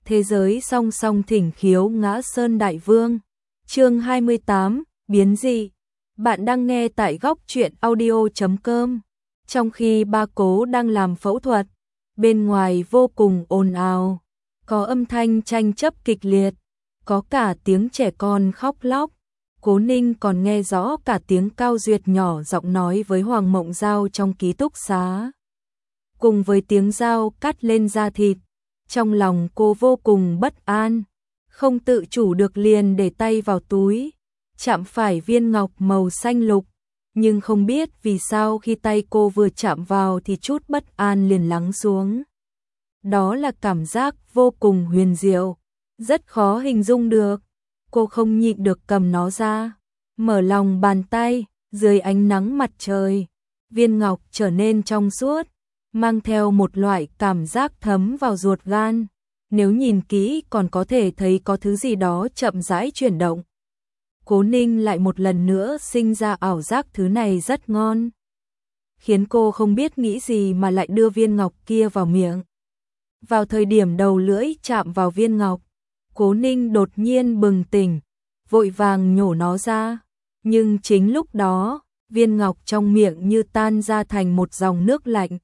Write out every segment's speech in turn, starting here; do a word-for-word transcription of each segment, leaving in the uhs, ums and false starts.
Thế giới song song thỉnh khiếu ngã sơn đại vương. Chương hai mươi tám, biến dị. Bạn đang nghe tại góc truyện audio chấm com. Trong khi ba cố đang làm phẫu thuật, bên ngoài vô cùng ồn ào, có âm thanh tranh chấp kịch liệt, có cả tiếng trẻ con khóc lóc. Cố Ninh còn nghe rõ cả tiếng Cao Duyệt nhỏ giọng nói với Hoàng Mộng Giao trong ký túc xá. Cùng với tiếng dao cắt lên da thịt, trong lòng cô vô cùng bất an, không tự chủ được liền để tay vào túi, chạm phải viên ngọc màu xanh lục, nhưng không biết vì sao khi tay cô vừa chạm vào thì chút bất an liền lắng xuống. Đó là cảm giác vô cùng huyền diệu, rất khó hình dung được. Cô không nhịn được cầm nó ra, mở lòng bàn tay, dưới ánh nắng mặt trời, viên ngọc trở nên trong suốt, mang theo một loại cảm giác thấm vào ruột gan. Nếu nhìn kỹ còn có thể thấy có thứ gì đó chậm rãi chuyển động. Cố Ninh lại một lần nữa sinh ra ảo giác thứ này rất ngon, khiến cô không biết nghĩ gì mà lại đưa viên ngọc kia vào miệng. Vào thời điểm đầu lưỡi chạm vào viên ngọc, Cố Ninh đột nhiên bừng tỉnh, vội vàng nhổ nó ra, nhưng chính lúc đó, viên ngọc trong miệng như tan ra thành một dòng nước lạnh.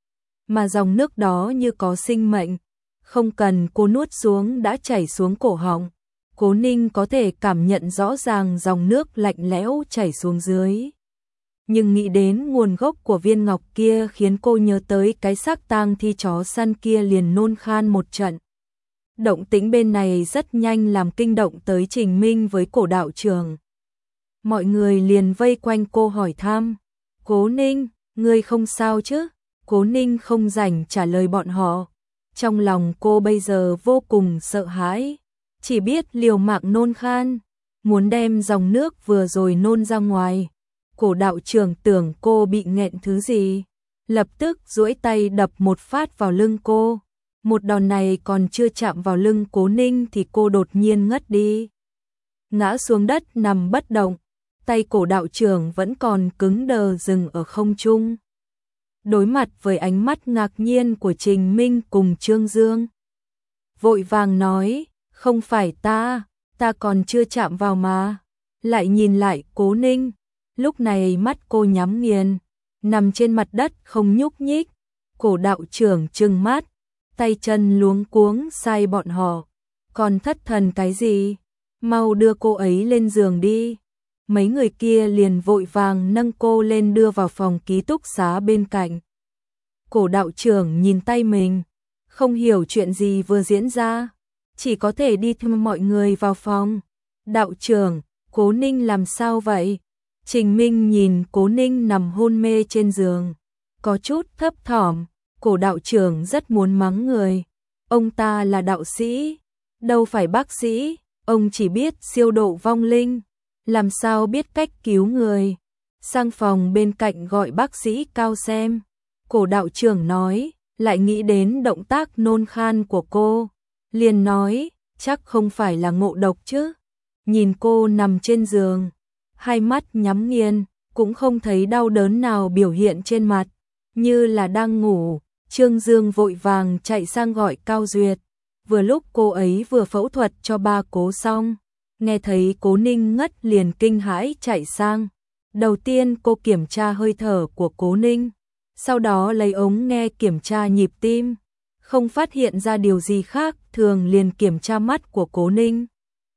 Mà dòng nước đó như có sinh mệnh, không cần cô nuốt xuống đã chảy xuống cổ họng. Cố Ninh có thể cảm nhận rõ ràng dòng nước lạnh lẽo chảy xuống dưới. Nhưng nghĩ đến nguồn gốc của viên ngọc kia khiến cô nhớ tới cái xác tang thi chó săn kia liền nôn khan một trận. Động tĩnh bên này rất nhanh làm kinh động tới Trình Minh với Cổ đạo trưởng. Mọi người liền vây quanh cô hỏi thăm. Cố Ninh, ngươi không sao chứ? Cố Ninh không rảnh trả lời bọn họ. Trong lòng cô bây giờ vô cùng sợ hãi, chỉ biết liều mạng nôn khan, muốn đem dòng nước vừa rồi nôn ra ngoài. Cổ đạo trưởng tưởng cô bị nghẹn thứ gì, lập tức duỗi tay đập một phát vào lưng cô. Một đòn này còn chưa chạm vào lưng Cố Ninh thì cô đột nhiên ngất đi, ngã xuống đất nằm bất động. Tay cổ đạo trưởng vẫn còn cứng đờ dừng ở không trung. Đối mặt với ánh mắt ngạc nhiên của Trình Minh cùng Trương Dương, vội vàng nói, không phải ta, ta còn chưa chạm vào mà. Lại nhìn lại Cố Ninh, lúc này mắt cô nhắm nghiền, nằm trên mặt đất không nhúc nhích. Cổ đạo trưởng trừng mắt, tay chân luống cuống sai bọn họ, còn thất thần cái gì, mau đưa cô ấy lên giường đi. Mấy người kia liền vội vàng nâng cô lên đưa vào phòng ký túc xá bên cạnh. Cổ đạo trưởng nhìn tay mình, không hiểu chuyện gì vừa diễn ra, chỉ có thể đi theo mọi người vào phòng. Đạo trưởng, Cố Ninh làm sao vậy? Trình Minh nhìn Cố Ninh nằm hôn mê trên giường, có chút thấp thỏm. Cổ đạo trưởng rất muốn mắng người. Ông ta là đạo sĩ, đâu phải bác sĩ, ông chỉ biết siêu độ vong linh, làm sao biết cách cứu người. Sang phòng bên cạnh gọi bác sĩ Cao xem. Cổ đạo trưởng nói, lại nghĩ đến động tác nôn khan của cô, liền nói, chắc không phải là ngộ độc chứ. Nhìn cô nằm trên giường, hai mắt nhắm nghiền, cũng không thấy đau đớn nào biểu hiện trên mặt, như là đang ngủ. Trương Dương vội vàng chạy sang gọi Cao Duyệt. Vừa lúc cô ấy vừa phẫu thuật cho ba Cố xong, nghe thấy Cố Ninh ngất liền kinh hãi chạy sang. Đầu tiên cô kiểm tra hơi thở của Cố Ninh, sau đó lấy ống nghe kiểm tra nhịp tim, không phát hiện ra điều gì khác thường liền kiểm tra mắt của Cố Ninh.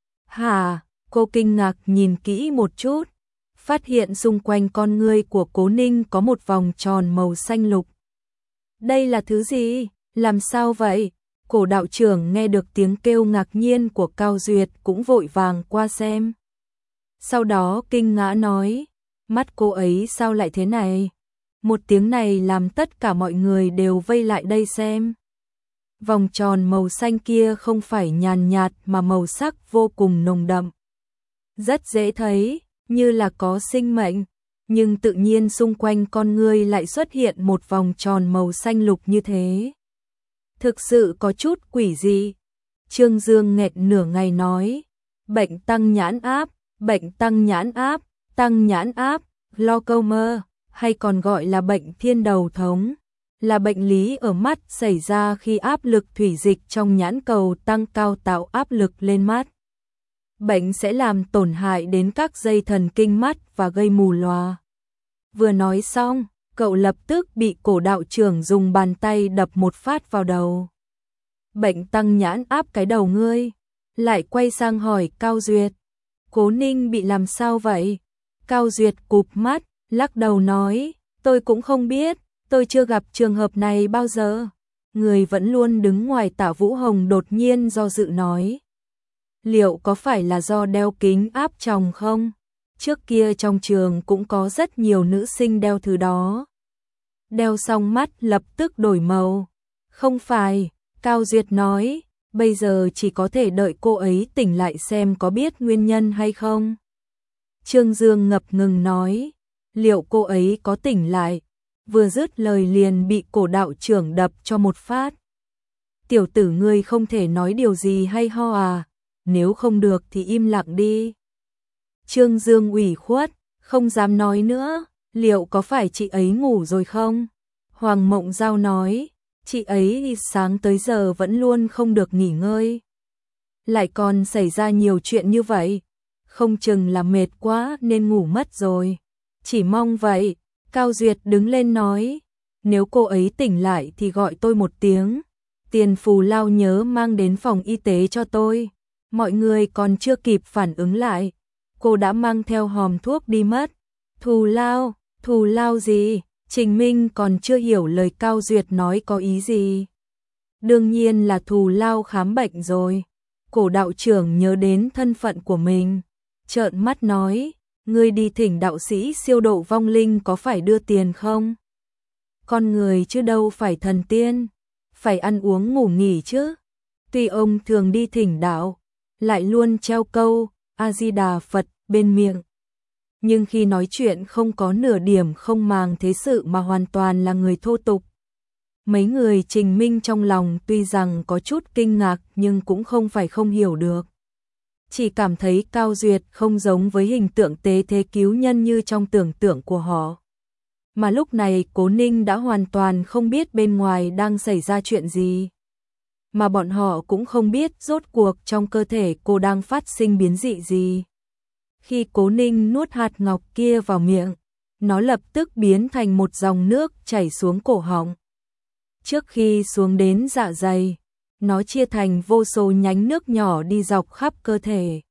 Hả? Cô kinh ngạc nhìn kỹ một chút, phát hiện xung quanh con ngươi của Cố Ninh có một vòng tròn màu xanh lục. Đây là thứ gì? Làm sao vậy? Cổ đạo trưởng nghe được tiếng kêu ngạc nhiên của Cao Duyệt cũng vội vàng qua xem. Sau đó kinh ngã nói, mắt cô ấy sao lại thế này? Một tiếng này làm tất cả mọi người đều vây lại đây xem. Vòng tròn màu xanh kia không phải nhàn nhạt mà màu sắc vô cùng nồng đậm. Rất dễ thấy, như là có sinh mệnh. Nhưng tự nhiên xung quanh con ngươi lại xuất hiện một vòng tròn màu xanh lục như thế. Thực sự có chút quỷ dị. Trương Dương nghẹn nửa ngày nói, bệnh tăng nhãn áp, bệnh tăng nhãn áp, tăng nhãn áp, glaucoma, hay còn gọi là bệnh thiên đầu thống. là bệnh lý ở mắt xảy ra khi áp lực thủy dịch trong nhãn cầu tăng cao tạo áp lực lên mắt. Bệnh sẽ làm tổn hại đến các dây thần kinh mắt và gây mù lòa. Vừa nói xong, cậu lập tức bị cổ đạo trưởng dùng bàn tay đập một phát vào đầu. Bệnh tăng nhãn áp cái đầu ngươi. Lại quay sang hỏi Cao Duyệt. Cố Ninh bị làm sao vậy? Cao Duyệt cụp mắt, lắc đầu nói, tôi cũng không biết, tôi chưa gặp trường hợp này bao giờ. Người vẫn luôn đứng ngoài Tạ Vũ Hồng đột nhiên do dự nói. Liệu có phải là do đeo kính áp tròng không? Trước kia trong trường cũng có rất nhiều nữ sinh đeo thứ đó. Đeo xong mắt lập tức đổi màu. Không phải, Cao Duyệt nói, bây giờ chỉ có thể đợi cô ấy tỉnh lại xem có biết nguyên nhân hay không. Trương Dương ngập ngừng nói, liệu cô ấy có tỉnh lại? Vừa dứt lời liền bị cổ đạo trưởng đập cho một phát. Tiểu tử ngươi không thể nói điều gì hay ho à? Nếu không được thì im lặng đi. Trương Dương ủy khuất, không dám nói nữa, liệu có phải chị ấy ngủ rồi không? Hoàng Mộng Giao nói, chị ấy sáng tới giờ vẫn luôn không được nghỉ ngơi. Lại còn xảy ra nhiều chuyện như vậy, không chừng là mệt quá nên ngủ mất rồi. Chỉ mong vậy. Cao Duyệt đứng lên nói, nếu cô ấy tỉnh lại thì gọi tôi một tiếng. Tiền phù lao nhớ mang đến phòng y tế cho tôi. Mọi người còn chưa kịp phản ứng lại, cô đã mang theo hòm thuốc đi mất. Thù lao, thù lao gì? Trình Minh còn chưa hiểu lời Cao Duyệt nói có ý gì. Đương nhiên là thù lao khám bệnh rồi. Cổ đạo trưởng nhớ đến thân phận của mình, trợn mắt nói, ngươi đi thỉnh đạo sĩ siêu độ vong linh có phải đưa tiền không? Con người chứ đâu phải thần tiên, phải ăn uống ngủ nghỉ chứ. Tuy ông thường đi thỉnh đạo, lại luôn treo câu A-di-đà Phật bên miệng, nhưng khi nói chuyện không có nửa điểm không màng thế sự mà hoàn toàn là người thô tục. Mấy người Trình Minh trong lòng tuy rằng có chút kinh ngạc nhưng cũng không phải không hiểu được. Chỉ cảm thấy Cao Duyệt không giống với hình tượng tế thế cứu nhân như trong tưởng tượng của họ. Mà lúc này Cố Ninh đã hoàn toàn không biết bên ngoài đang xảy ra chuyện gì. Mà bọn họ cũng không biết rốt cuộc trong cơ thể cô đang phát sinh biến dị gì. Khi Cố Ninh nuốt hạt ngọc kia vào miệng, nó lập tức biến thành một dòng nước chảy xuống cổ họng. Trước khi xuống đến dạ dày, nó chia thành vô số nhánh nước nhỏ đi dọc khắp cơ thể.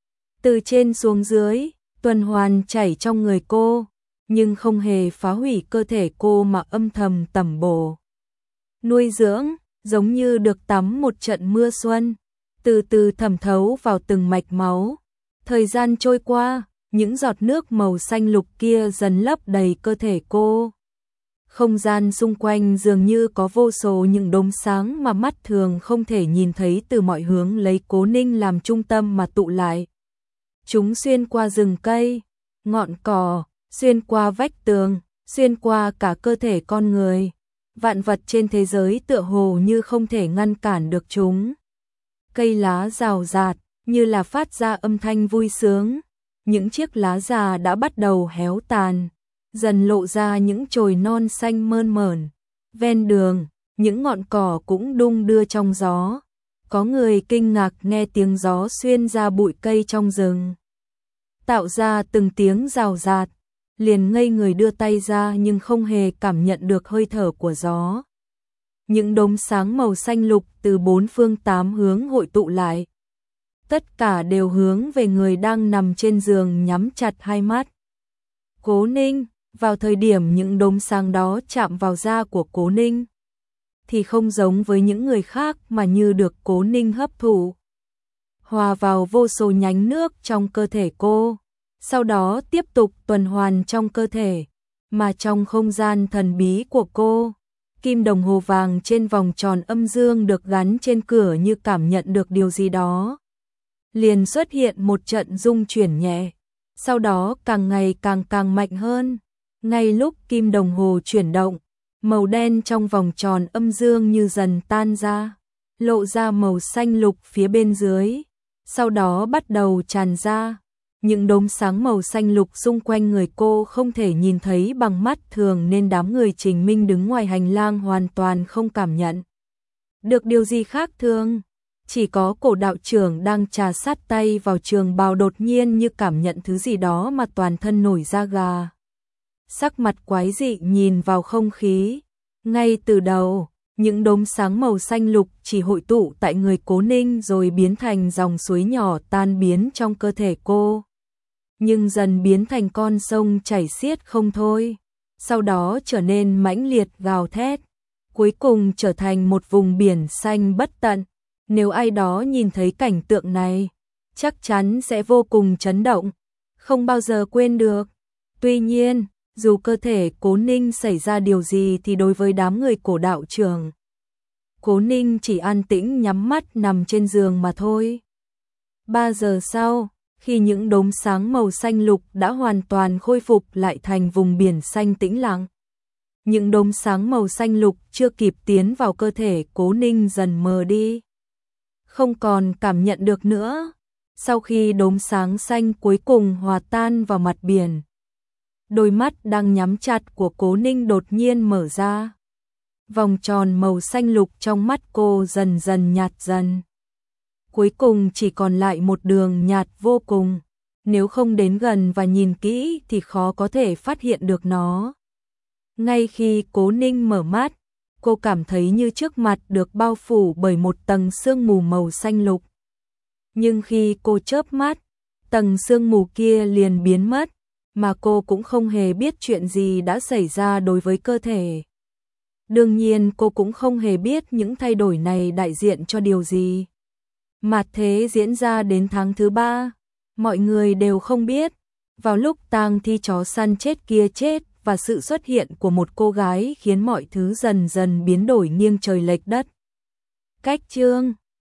Từ trên xuống dưới, tuần hoàn chảy trong người cô, nhưng không hề phá hủy cơ thể cô mà âm thầm tẩm bổ. Nuôi dưỡng, giống như được tắm một trận mưa xuân, từ từ thẩm thấu vào từng mạch máu. Thời gian trôi qua, những giọt nước màu xanh lục kia dần lấp đầy cơ thể cô. Không gian xung quanh dường như có vô số những đốm sáng mà mắt thường không thể nhìn thấy từ mọi hướng lấy Cố Ninh làm trung tâm mà tụ lại. Chúng xuyên qua rừng cây, ngọn cỏ, xuyên qua vách tường, xuyên qua cả cơ thể con người. Vạn vật trên thế giới tựa hồ như không thể ngăn cản được chúng. Cây lá rào rạt, như là phát ra âm thanh vui sướng. Những chiếc lá già đã bắt đầu héo tàn, dần lộ ra những chồi non xanh mơn mởn. Ven đường, những ngọn cỏ cũng đung đưa trong gió. Có người kinh ngạc nghe tiếng gió xuyên ra bụi cây trong rừng, tạo ra từng tiếng rào rạt, liền ngây người đưa tay ra nhưng không hề cảm nhận được hơi thở của gió. Những đốm sáng màu xanh lục từ bốn phương tám hướng hội tụ lại. Tất cả đều hướng về người đang nằm trên giường nhắm chặt hai mắt. Cố Ninh, vào thời điểm những đốm sáng đó chạm vào da của Cố Ninh, thì không giống với những người khác mà như được Cố Ninh hấp thụ, hòa vào vô số nhánh nước trong cơ thể cô, sau đó tiếp tục tuần hoàn trong cơ thể, mà trong không gian thần bí của cô, kim đồng hồ vàng trên vòng tròn âm dương được gắn trên cửa như cảm nhận được điều gì đó. Liền xuất hiện một trận rung chuyển nhẹ, sau đó càng ngày càng càng mạnh hơn. Ngay lúc kim đồng hồ chuyển động, màu đen trong vòng tròn âm dương như dần tan ra, lộ ra màu xanh lục phía bên dưới, sau đó bắt đầu tràn ra. Những đốm sáng màu xanh lục xung quanh người cô không thể nhìn thấy bằng mắt thường nên đám người Trình Minh đứng ngoài hành lang hoàn toàn không cảm nhận được điều gì khác thường. Chỉ có cổ đạo trưởng đang trà sát tay vào trường bào đột nhiên như cảm nhận thứ gì đó mà toàn thân nổi da gà. Sắc mặt quái dị nhìn vào không khí. Ngay từ đầu, những đốm sáng màu xanh lục chỉ hội tụ tại người Cố Ninh rồi biến thành dòng suối nhỏ tan biến trong cơ thể cô. Nhưng dần biến thành con sông chảy xiết không thôi. Sau đó trở nên mãnh liệt gào thét. Cuối cùng trở thành một vùng biển xanh bất tận. Nếu ai đó nhìn thấy cảnh tượng này, chắc chắn sẽ vô cùng chấn động, không bao giờ quên được. Tuy nhiên, dù cơ thể Cố Ninh xảy ra điều gì thì đối với đám người cổ đạo trưởng, Cố Ninh chỉ an tĩnh nhắm mắt nằm trên giường mà thôi. Ba giờ sau, khi những đốm sáng màu xanh lục đã hoàn toàn khôi phục lại thành vùng biển xanh tĩnh lặng, những đốm sáng màu xanh lục chưa kịp tiến vào cơ thể Cố Ninh dần mờ đi. Không còn cảm nhận được nữa. Sau khi đốm sáng xanh cuối cùng hòa tan vào mặt biển, đôi mắt đang nhắm chặt của Cố Ninh đột nhiên mở ra. Vòng tròn màu xanh lục trong mắt cô dần dần nhạt dần. Cuối cùng chỉ còn lại một đường nhạt vô cùng. Nếu không đến gần và nhìn kỹ thì khó có thể phát hiện được nó. Ngay khi Cố Ninh mở mắt, cô cảm thấy như trước mặt được bao phủ bởi một tầng sương mù màu xanh lục. Nhưng khi cô chớp mắt, tầng sương mù kia liền biến mất, mà cô cũng không hề biết chuyện gì đã xảy ra đối với cơ thể. Đương nhiên cô cũng không hề biết những thay đổi này đại diện cho điều gì. Mạt thế diễn ra đến tháng thứ ba, mọi người đều không biết. Vào lúc tang thi chó săn chết kia chết và sự xuất hiện của một cô gái khiến mọi thứ dần dần biến đổi nghiêng trời lệch đất. Cách chương